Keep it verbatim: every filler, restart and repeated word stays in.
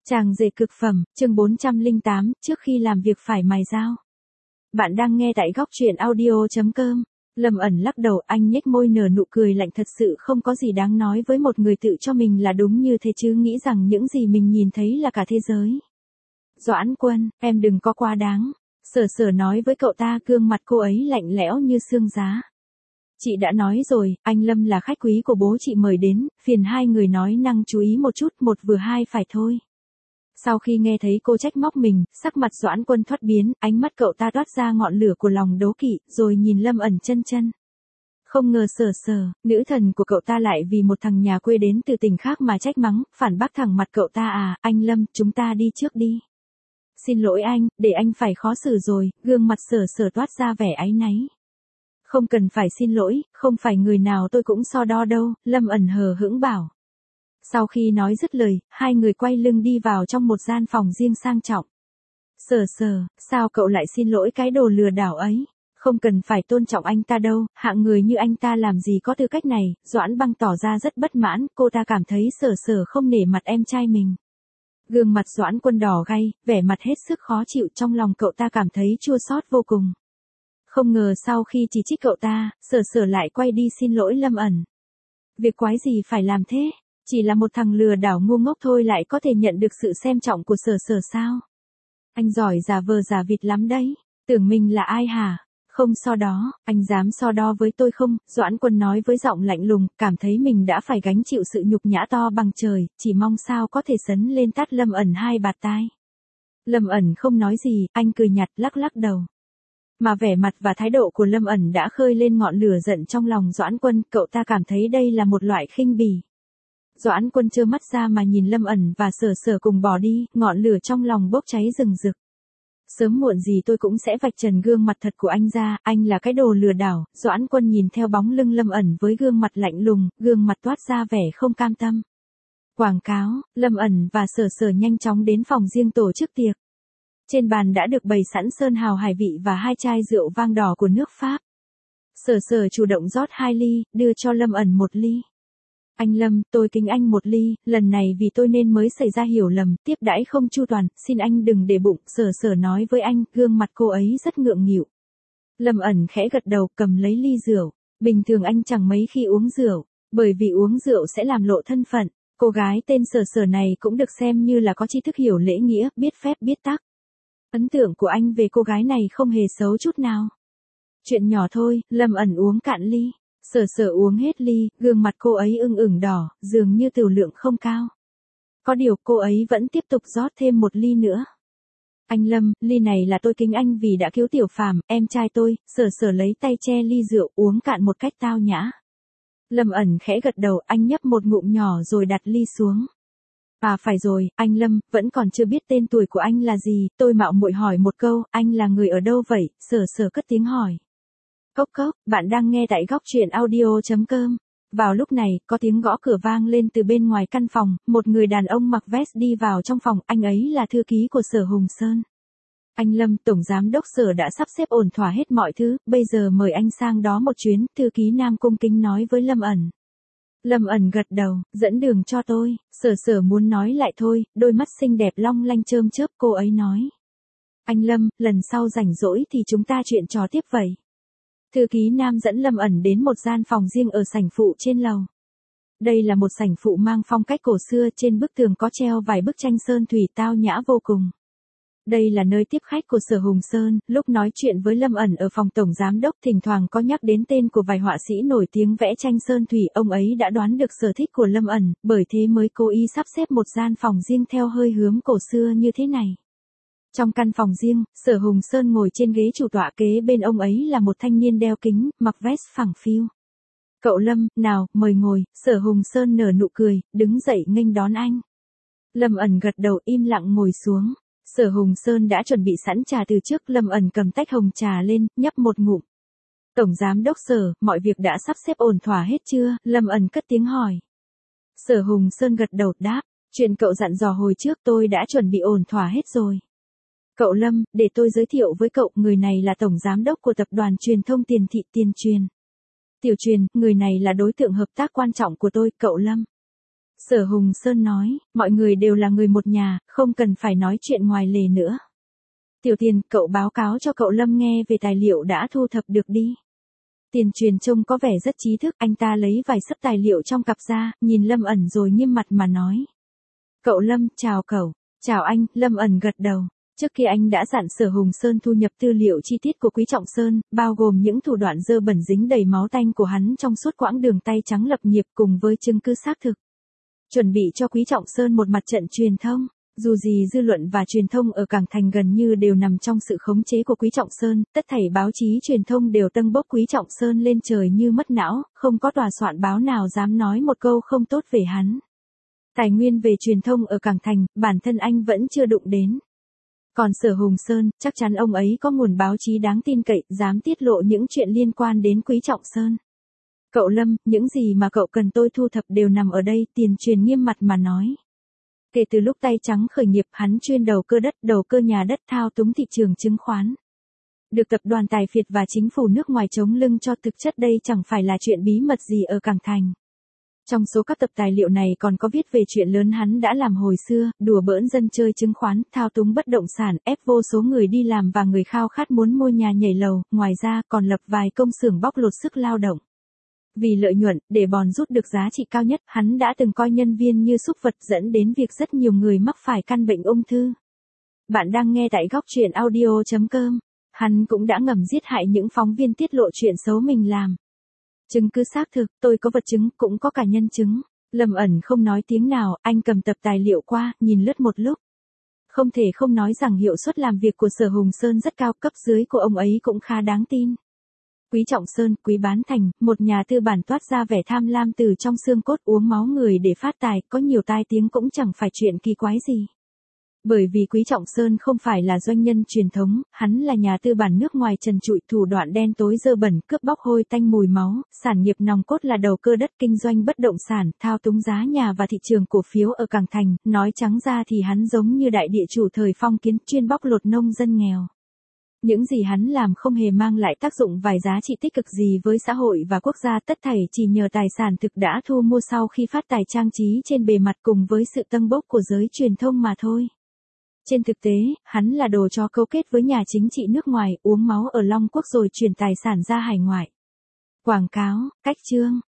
Chàng rể cực phẩm, chương bốn trăm lẻ tám, trước khi làm việc phải mài dao. Bạn đang nghe tại góc truyện audio chấm com. Lâm ẩn lắc đầu, anh nhếch môi nở nụ cười lạnh, thật sự không có gì đáng nói với một người tự cho mình là đúng như thế chứ nghĩ rằng những gì mình nhìn thấy là cả thế giới. Doãn Quân, em đừng có quá đáng. Sở sở nói với cậu ta, gương mặt cô ấy lạnh lẽo như xương giá. Chị đã nói rồi, anh Lâm là khách quý của bố chị mời đến, phiền hai người nói năng chú ý một chút, một vừa hai phải thôi. Sau khi nghe thấy cô trách móc mình, sắc mặt Doãn Quân thoát biến, ánh mắt cậu ta toát ra ngọn lửa của lòng đố kỵ, rồi nhìn Lâm ẩn chân chân. Không ngờ sở sở, nữ thần của cậu ta lại vì một thằng nhà quê đến từ tỉnh khác mà trách mắng, phản bác thẳng mặt cậu ta. À, anh Lâm, chúng ta đi trước đi. Xin lỗi anh, để anh phải khó xử rồi, gương mặt sở sở toát ra vẻ áy náy. Không cần phải xin lỗi, không phải người nào tôi cũng so đo đâu, Lâm ẩn hờ hững bảo. Sau khi nói dứt lời, hai người quay lưng đi vào trong một gian phòng riêng sang trọng. Sở sở, sao cậu lại xin lỗi cái đồ lừa đảo ấy? Không cần phải tôn trọng anh ta đâu, hạng người như anh ta làm gì có tư cách này. Doãn Băng tỏ ra rất bất mãn, cô ta cảm thấy sở sở không nể mặt em trai mình. Gương mặt Doãn Quân đỏ gay, vẻ mặt hết sức khó chịu, trong lòng cậu ta cảm thấy chua xót vô cùng. Không ngờ sau khi chỉ trích cậu ta, sở sở lại quay đi xin lỗi Lâm ẩn. Việc quái gì phải làm thế? Chỉ là một thằng lừa đảo ngu ngốc thôi lại có thể nhận được sự xem trọng của sở sở sao? Anh giỏi giả vờ giả vịt lắm đấy. Tưởng mình là ai hả? Không so đó, anh dám so đo với tôi không? Doãn Quân nói với giọng lạnh lùng, cảm thấy mình đã phải gánh chịu sự nhục nhã to bằng trời, chỉ mong sao có thể sấn lên tát Lâm ẩn hai bạt tai. Lâm ẩn không nói gì, anh cười nhạt lắc lắc đầu. Mà vẻ mặt và thái độ của Lâm ẩn đã khơi lên ngọn lửa giận trong lòng Doãn Quân, cậu ta cảm thấy đây là một loại khinh bỉ. Doãn Quân trơ mắt ra mà nhìn Lâm ẩn và sở sở cùng bỏ đi, ngọn lửa trong lòng bốc cháy rừng rực. Sớm muộn gì tôi cũng sẽ vạch trần gương mặt thật của anh ra, anh là cái đồ lừa đảo. Doãn Quân nhìn theo bóng lưng Lâm ẩn với gương mặt lạnh lùng, gương mặt toát ra vẻ không cam tâm. Quảng cáo, Lâm ẩn và sở sở nhanh chóng đến phòng riêng tổ chức tiệc. Trên bàn đã được bày sẵn sơn hào hải vị và hai chai rượu vang đỏ của nước Pháp. Sở sở chủ động rót hai ly, đưa cho Lâm ẩn một ly. Anh Lâm, tôi kính anh một ly, lần này vì tôi nên mới xảy ra hiểu lầm, tiếp đãi không chu toàn, xin anh đừng để bụng. Sở sở nói với anh, gương mặt cô ấy rất ngượng nghịu. Lâm ẩn khẽ gật đầu, cầm lấy ly rượu. Bình thường anh chẳng mấy khi uống rượu, bởi vì uống rượu sẽ làm lộ thân phận. Cô gái tên sở sở này cũng được xem như là có tri thức hiểu lễ nghĩa, biết phép biết tắc. Ấn tượng của anh về cô gái này không hề xấu chút nào. Chuyện nhỏ thôi, Lâm ẩn uống cạn ly. Sở sở uống hết ly, gương mặt cô ấy ửng ửng đỏ, dường như tửu lượng không cao. Có điều cô ấy vẫn tiếp tục rót thêm một ly nữa. Anh Lâm, ly này là tôi kính anh vì đã cứu Tiểu Phàm, em trai tôi. Sở sở lấy tay che ly rượu uống cạn một cách tao nhã. Lâm ẩn khẽ gật đầu, anh nhấp một ngụm nhỏ rồi đặt ly xuống. À phải rồi, anh Lâm, vẫn còn chưa biết tên tuổi của anh là gì, tôi mạo muội hỏi một câu, anh là người ở đâu vậy? Sở sở cất tiếng hỏi. Cốc cốc, bạn đang nghe tại góc truyện audio chấm com. Vào lúc này, có tiếng gõ cửa vang lên từ bên ngoài căn phòng, một người đàn ông mặc vest đi vào trong phòng, anh ấy là thư ký của Sở Hùng Sơn. Anh Lâm, tổng giám đốc Sở đã sắp xếp ổn thỏa hết mọi thứ, bây giờ mời anh sang đó một chuyến, thư ký nam cung kính nói với Lâm ẩn. Lâm ẩn gật đầu, dẫn đường cho tôi. Sở sở muốn nói lại thôi, đôi mắt xinh đẹp long lanh chớm chớp, cô ấy nói. Anh Lâm, lần sau rảnh rỗi thì chúng ta chuyện trò tiếp vậy. Thư ký nam dẫn Lâm ẩn đến một gian phòng riêng ở sảnh phụ trên lầu. Đây là một sảnh phụ mang phong cách cổ xưa, trên bức tường có treo vài bức tranh sơn thủy tao nhã vô cùng. Đây là nơi tiếp khách của Sở Hùng Sơn, lúc nói chuyện với Lâm ẩn ở phòng tổng giám đốc thỉnh thoảng có nhắc đến tên của vài họa sĩ nổi tiếng vẽ tranh sơn thủy, ông ấy đã đoán được sở thích của Lâm ẩn, bởi thế mới cố ý sắp xếp một gian phòng riêng theo hơi hướng cổ xưa như thế này. Trong căn phòng riêng, Sở Hùng Sơn ngồi trên ghế chủ tọa, kế bên ông ấy là một thanh niên đeo kính, mặc vest phẳng phiu. Cậu Lâm, nào, mời ngồi. Sở Hùng Sơn nở nụ cười, đứng dậy nghênh đón anh. Lâm ẩn gật đầu im lặng ngồi xuống. Sở Hùng Sơn đã chuẩn bị sẵn trà từ trước, Lâm ẩn cầm tách hồng trà lên, nhấp một ngụm. Tổng giám đốc Sở, mọi việc đã sắp xếp ổn thỏa hết chưa? Lâm ẩn cất tiếng hỏi. Sở Hùng Sơn gật đầu đáp, chuyện cậu dặn dò hồi trước tôi đã chuẩn bị ổn thỏa hết rồi. Cậu Lâm, để tôi giới thiệu với cậu, người này là tổng giám đốc của tập đoàn truyền thông Tiền Thị Tiền Truyền. Tiểu Truyền, người này là đối tượng hợp tác quan trọng của tôi, cậu Lâm. Sở Hùng Sơn nói, mọi người đều là người một nhà, không cần phải nói chuyện ngoài lề nữa. Tiểu Tiền, cậu báo cáo cho cậu Lâm nghe về tài liệu đã thu thập được đi. Tiền Truyền trông có vẻ rất trí thức, anh ta lấy vài sấp tài liệu trong cặp ra, nhìn Lâm ẩn rồi nghiêm mặt mà nói. Cậu Lâm, chào cậu. Chào anh, Lâm ẩn gật đầu. Trước kia anh đã dặn Sở Hùng Sơn thu nhập tư liệu chi tiết của Quý Trọng Sơn, bao gồm những thủ đoạn dơ bẩn dính đầy máu tanh của hắn trong suốt quãng đường tay trắng lập nghiệp cùng với chứng cứ xác thực. Chuẩn bị cho Quý Trọng Sơn một mặt trận truyền thông. Dù gì dư luận và truyền thông ở Cảng Thành gần như đều nằm trong sự khống chế của Quý Trọng Sơn, tất thảy báo chí truyền thông đều tâng bốc Quý Trọng Sơn lên trời như mất não, không có tòa soạn báo nào dám nói một câu không tốt về hắn. Tài nguyên về truyền thông ở Cảng Thành, bản thân anh vẫn chưa đụng đến. Còn Sở Hùng Sơn, chắc chắn ông ấy có nguồn báo chí đáng tin cậy, dám tiết lộ những chuyện liên quan đến Quý Trọng Sơn. Cậu Lâm, những gì mà cậu cần tôi thu thập đều nằm ở đây, Tiền Truyền nghiêm mặt mà nói. Kể từ lúc tay trắng khởi nghiệp, hắn chuyên đầu cơ đất, đầu cơ nhà đất, thao túng thị trường chứng khoán. Được tập đoàn tài phiệt và chính phủ nước ngoài chống lưng cho, thực chất đây chẳng phải là chuyện bí mật gì ở Cảng Thành. Trong số các tập tài liệu này còn có viết về chuyện lớn hắn đã làm hồi xưa, đùa bỡn dân chơi chứng khoán, thao túng bất động sản, ép vô số người đi làm và người khao khát muốn mua nhà nhảy lầu, ngoài ra còn lập vài công xưởng bóc lột sức lao động. Vì lợi nhuận, để bòn rút được giá trị cao nhất, hắn đã từng coi nhân viên như súc vật, dẫn đến việc rất nhiều người mắc phải căn bệnh ung thư. Bạn đang nghe tại góc truyện audio chấm com. Hắn cũng đã ngầm giết hại những phóng viên tiết lộ chuyện xấu mình làm. Chứng cứ xác thực, tôi có vật chứng, cũng có cả nhân chứng. Lâm ẩn không nói tiếng nào, anh cầm tập tài liệu qua, nhìn lướt một lúc. Không thể không nói rằng hiệu suất làm việc của Sở Hùng Sơn rất cao, cấp dưới của ông ấy cũng khá đáng tin. Quý Trọng Sơn, Quý Bán Thành, một nhà tư bản toát ra vẻ tham lam từ trong xương cốt, uống máu người để phát tài, có nhiều tai tiếng cũng chẳng phải chuyện kỳ quái gì. Bởi vì Quý Trọng Sơn không phải là doanh nhân truyền thống, hắn là nhà tư bản nước ngoài trần trụi, thủ đoạn đen tối dơ bẩn, cướp bóc hôi tanh mùi máu, sản nghiệp nòng cốt là đầu cơ đất, kinh doanh bất động sản, thao túng giá nhà và thị trường cổ phiếu ở Cảng Thành, nói trắng ra thì hắn giống như đại địa chủ thời phong kiến, chuyên bóc lột nông dân nghèo. Những gì hắn làm không hề mang lại tác dụng vài giá trị tích cực gì với xã hội và quốc gia, tất thảy chỉ nhờ tài sản thực đã thu mua sau khi phát tài trang trí trên bề mặt cùng với sự tâng bốc của giới truyền thông mà thôi. Trên thực tế, hắn là đồ chó cấu kết với nhà chính trị nước ngoài, uống máu ở Long Quốc rồi chuyển tài sản ra hải ngoại. Quảng cáo, cách chương.